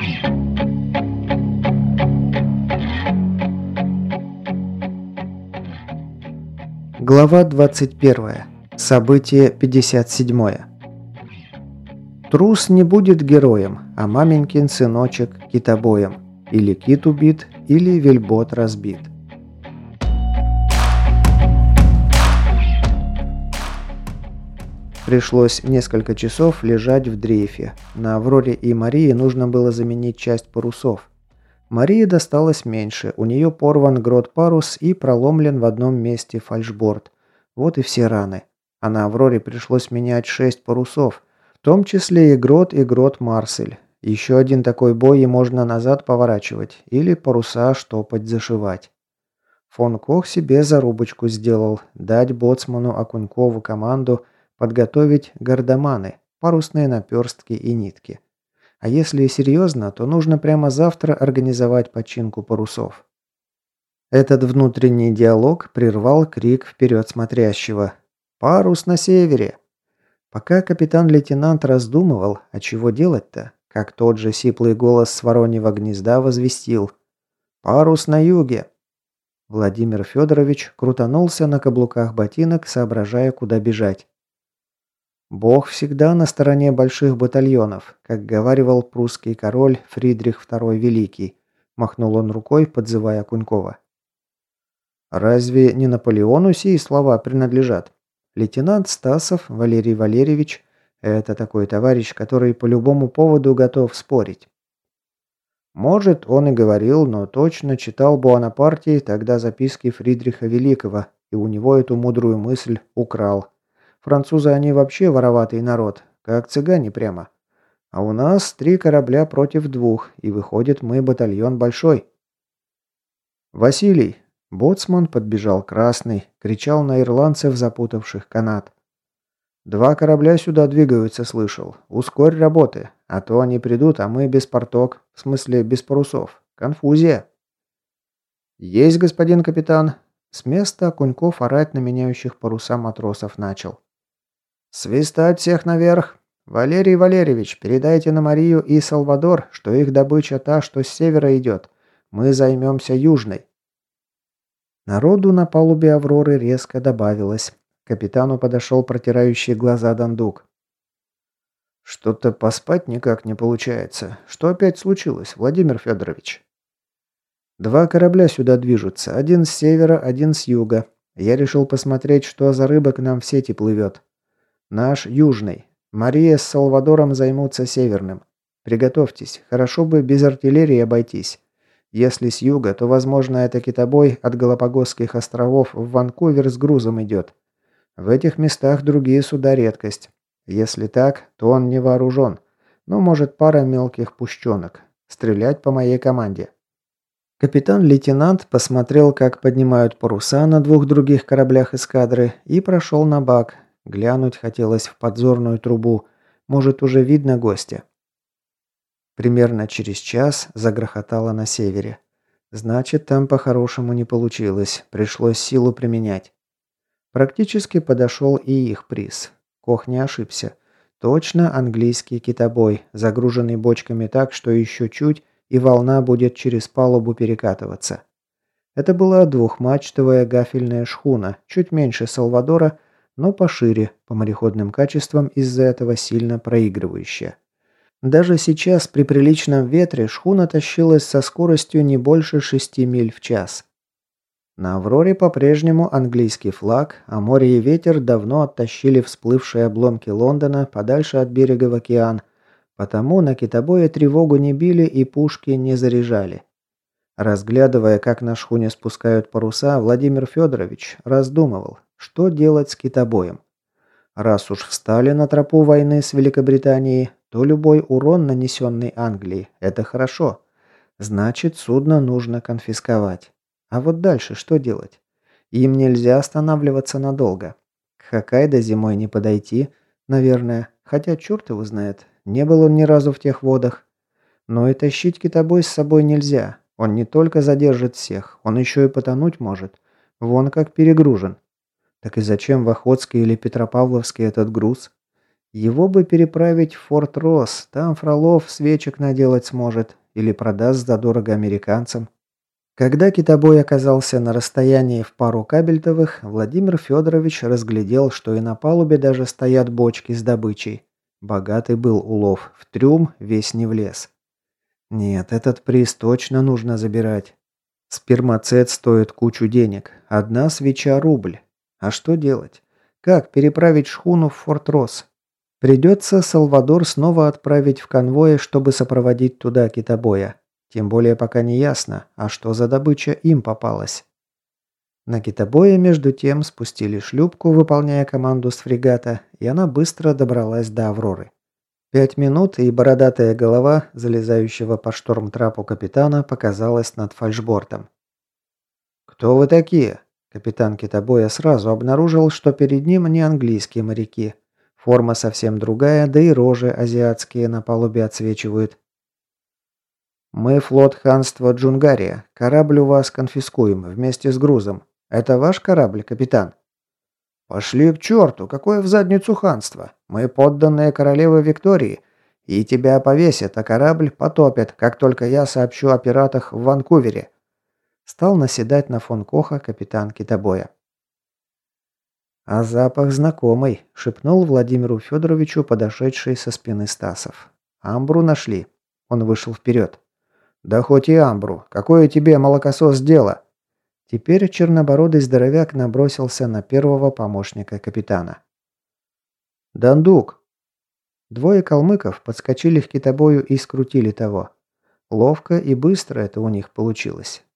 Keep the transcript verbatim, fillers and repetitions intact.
Глава двадцать первая. Событие пятьдесят седьмое. Трус не будет героем, а маменькин сыночек китобоем. Или кит убит, или вельбот разбит. Пришлось несколько часов лежать в дрейфе. На Авроре и Марии нужно было заменить часть парусов. Марии досталось меньше, у нее порван грот-парус и проломлен в одном месте фальшборд. Вот и все раны. А на Авроре пришлось менять шесть парусов, в том числе и грот, и грот-марсель. Еще один такой бой и можно назад поворачивать, или паруса штопать, зашивать. Фон Кох себе зарубочку сделал, дать боцману Окунькову команду подготовить гардеманы, парусные наперстки и нитки. А если серьезно, то нужно прямо завтра организовать починку парусов. Этот внутренний диалог прервал крик вперед смотрящего: «Парус на севере!». Пока капитан-лейтенант раздумывал, а чего делать-то, как тот же сиплый голос с вороньего гнезда возвестил: «Парус на юге!». Владимир Федорович крутанулся на каблуках ботинок, соображая, куда бежать. «Бог всегда на стороне больших батальонов», как говаривал прусский король Фридрих второй Великий. Махнул он рукой, подзывая Окунькова. «Разве не Наполеону сии слова принадлежат? Лейтенант Стасов Валерий Валерьевич – это такой товарищ, который по любому поводу готов спорить». Может, он и говорил, но точно читал Буанапарте тогда записки Фридриха Великого, и у него эту мудрую мысль украл. Французы они вообще вороватый народ, как цыгане прямо. А у нас три корабля против двух, и выходит мы батальон большой. «Василий!» Боцман подбежал красный, кричал на ирландцев, запутавших канат. «Два корабля сюда двигаются, слышал. Ускорь работы, а то они придут, а мы без порток, в смысле без парусов. Конфузия!» «Есть, господин капитан!» С места Окуньков орать на меняющих паруса матросов начал. «Свистать всех наверх! Валерий Валерьевич, передайте на Марию и Салвадор, что их добыча та, что с севера идет. Мы займемся южной». Народу на палубе Авроры резко добавилось. К капитану подошел протирающий глаза Дандук. «Что-то поспать никак не получается. Что опять случилось, Владимир Федорович?» «Два корабля сюда движутся. Один с севера, один с юга. Я решил посмотреть, что за рыба к нам в сети плывет. Наш южный. Мария с Салвадором займутся северным. Приготовьтесь, хорошо бы без артиллерии обойтись. Если с юга, то, возможно, это китобой от Галапагосских островов в Ванкувер с грузом идет. В этих местах другие суда редкость. Если так, то он не вооружен. Ну, может, пара мелких пущенок. Стрелять по моей команде». Капитан-лейтенант посмотрел, как поднимают паруса на двух других кораблях эскадры, и прошел на бак. Глянуть хотелось в подзорную трубу. Может, уже видно гостя. Примерно через час загрохотало на севере. Значит, там по-хорошему не получилось. Пришлось силу применять. Практически подошел и их приз. Кох не ошибся. Точно английский китобой, загруженный бочками так, что еще чуть, и волна будет через палубу перекатываться. Это была двухмачтовая гафельная шхуна, чуть меньше Салвадора, но пошире, по мореходным качествам из-за этого сильно проигрывающая. Даже сейчас при приличном ветре шхуна тащилась со скоростью не больше шести миль в час. На Авроре по-прежнему английский флаг, а море и ветер давно оттащили всплывшие обломки Лондона подальше от берега в океан, потому на китобое тревогу не били и пушки не заряжали. Разглядывая, как на шхуне спускают паруса, Владимир Федорович раздумывал, что делать с китобоем. Раз уж встали на тропу войны с Великобританией, то любой урон, нанесенный Англии, это хорошо. Значит, судно нужно конфисковать. А вот дальше что делать? Им нельзя останавливаться надолго. К Хоккайдо зимой не подойти, наверное, хотя черт его знает, не был он ни разу в тех водах. Но и тащить китобой с собой нельзя. Он не только задержит всех, он еще и потонуть может. Вон как перегружен. Так и зачем в Охотске или Петропавловске этот груз? Его бы переправить в Форт Росс, там Фролов свечек наделать сможет или продаст задорого американцам. Когда китобой оказался на расстоянии в пару кабельтовых, Владимир Федорович разглядел, что и на палубе даже стоят бочки с добычей. Богатый был улов, в трюм весь не влез. Нет, этот приз точно нужно забирать. Спермацет стоит кучу денег, одна свеча рубль. А что делать? Как переправить шхуну в Форт Росс? Придется Салвадор снова отправить в конвое, чтобы сопроводить туда китобоя. Тем более пока не ясно, а что за добыча им попалась. На китобоя между тем спустили шлюпку, выполняя команду с фрегата, и она быстро добралась до Авроры. Пять минут, и бородатая голова, залезающего по шторм-трапу капитана, показалась над фальшбортом. «Кто вы такие?» Капитан китобоя сразу обнаружил, что перед ним не английские моряки. Форма совсем другая, да и рожи азиатские на палубе отсвечивают. «Мы флот ханства Джунгария. Корабль у вас конфискуем вместе с грузом. Это ваш корабль, капитан?» «Пошли к черту! Какое в задницу ханство? Мы подданные королевы Виктории. И тебя повесят, а корабль потопят, как только я сообщу о пиратах в Ванкувере». Стал наседать на фон Коха капитан китобоя. «А запах знакомый», — шепнул Владимиру Федоровичу подошедший со спины Стасов. «Амбру нашли». Он вышел вперед. «Да хоть и амбру. Какое тебе, молокосос, дело?» Теперь чернобородый здоровяк набросился на первого помощника капитана. «Дандук!» Двое калмыков подскочили к китобою и скрутили того. Ловко и быстро это у них получилось.